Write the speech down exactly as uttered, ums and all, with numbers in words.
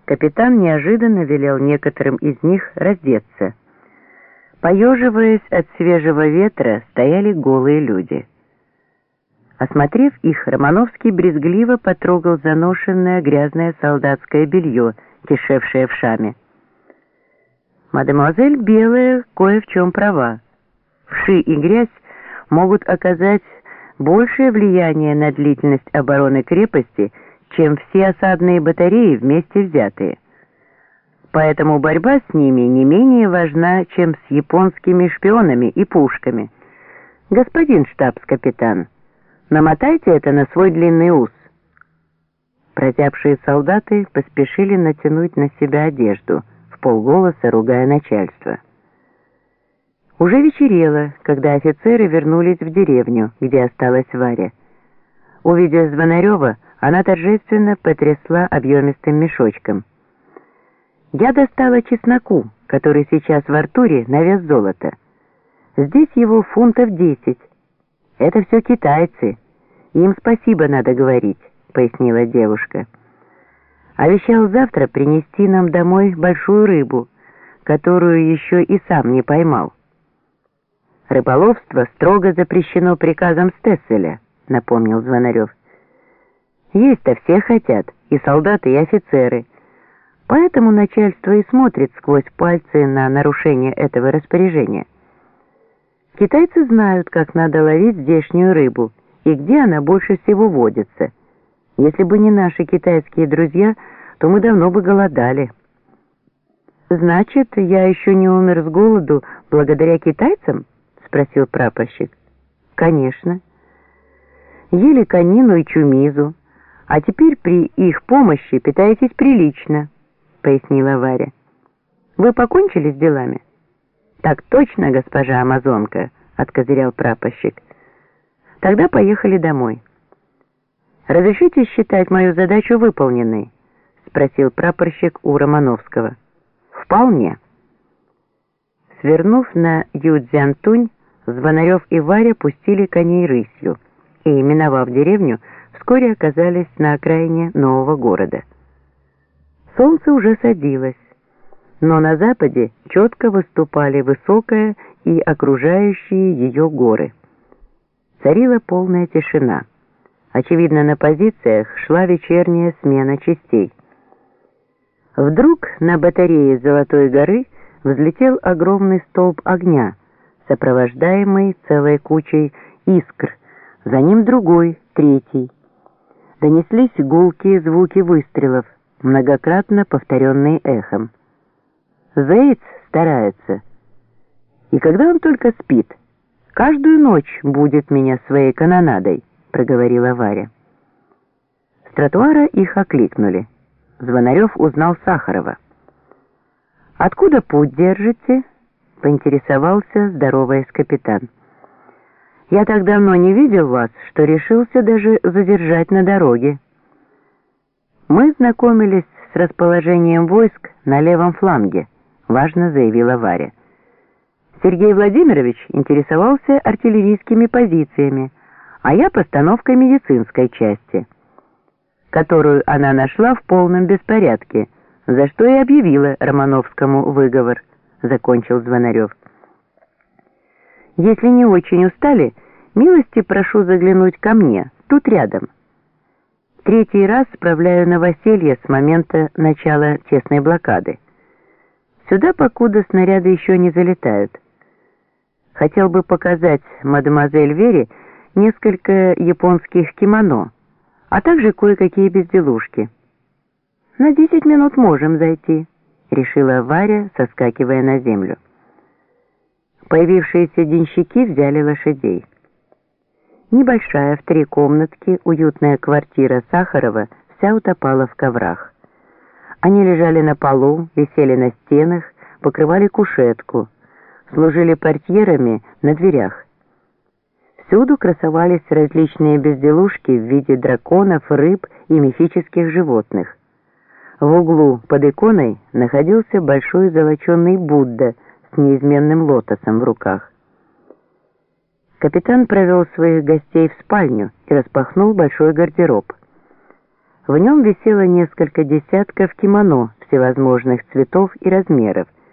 Капитан неожиданно велел некоторым из них раздеться. Поеживаясь от свежего ветра, стояли голые люди. Осмотрев их, Романовский брезгливо потрогал заношенное грязное солдатское белье, кишевшее вшами. Мадемуазель Белая кое в чем права. Вши и грязь могут оказать большее влияние на длительность обороны крепости, чем все осадные батареи вместе взятые. Поэтому борьба с ними не менее важна, чем с японскими шпионами и пушками. Господин штабс-капитан, намотайте это на свой длинный ус. Прозябшие солдаты поспешили натянуть на себя одежду, вполголоса ругая начальство. Уже вечерело, когда офицеры вернулись в деревню, где осталась Варя. Увидев Звонарева, она торжественно потрясла объемистым мешочком. «Я достала чесноку, который сейчас в Артуре на вес золота. Здесь его фунтов десять. Это все китайцы. Им спасибо надо говорить», — пояснила девушка. «Обещал завтра принести нам домой большую рыбу, которую еще и сам не поймал». «Рыболовство строго запрещено приказом Стесселя», — напомнил Звонарев. «Есть-то все хотят, и солдаты, и офицеры. Поэтому начальство и смотрит сквозь пальцы на нарушение этого распоряжения. Китайцы знают, как надо ловить здешнюю рыбу и где она больше всего водится. Если бы не наши китайские друзья, то мы давно бы голодали». «Значит, я еще не умер с голоду благодаря китайцам?» — спросил прапорщик. «Конечно. Ели конину и чумизу, а теперь при их помощи питаетесь прилично», — пояснила Варя. «Вы покончили с делами?» «Так точно, госпожа амазонка», — откозырял прапорщик. «Тогда поехали домой». «Разрешите считать мою задачу выполненной?» — спросил прапорщик у Романовского. «Вполне». Свернув на Юцзянтунь, Звонарев и Варя пустили коней рысью и, миновав деревню, вскоре оказались на окраине нового города. Солнце уже садилось, но на западе четко выступали высокая и окружающие ее горы. Царила полная тишина. Очевидно, на позициях шла вечерняя смена частей. Вдруг на батарее Золотой горы взлетел огромный столб огня, сопровождаемый целой кучей искр, за ним другой, третий. Донеслись гулкие звуки выстрелов, многократно повторенные эхом. Зейц старается. И когда он только спит, каждую ночь будет меня своей канонадой, проговорила Варя. С тротуара их окликнули. Звонарев узнал Сахарова. «Откуда путь держите?» — поинтересовался, здороваясь капитан. «Я так давно не видел вас, что решился даже задержать на дороге». «Мы знакомились с расположением войск на левом фланге», — важно заявила Варя. «Сергей Владимирович интересовался артиллерийскими позициями, а я постановкой медицинской части, которую она нашла в полном беспорядке, за что и объявила Романовскому выговор», — закончил Звонарев. «Если не очень устали, милости прошу заглянуть ко мне, тут рядом. Третий раз справляю новоселье с момента начала тесной блокады. Сюда покуда снаряды еще не залетают. Хотел бы показать мадемуазель Вере несколько японских кимоно, а также кое-какие безделушки». «На десять минут можем зайти», — решила Варя, соскакивая на землю. Появившиеся денщики взяли лошадей. Небольшая в три комнатки уютная квартира Сахарова вся утопала в коврах. Они лежали на полу, висели на стенах, покрывали кушетку, служили портьерами на дверях. Всюду красовались различные безделушки в виде драконов, рыб и мифических животных. В углу под иконой находился большой золоченый Будда с неизменным лотосом в руках. Капитан провел своих гостей в спальню и распахнул большой гардероб. В нем висело несколько десятков кимоно всевозможных цветов и размеров,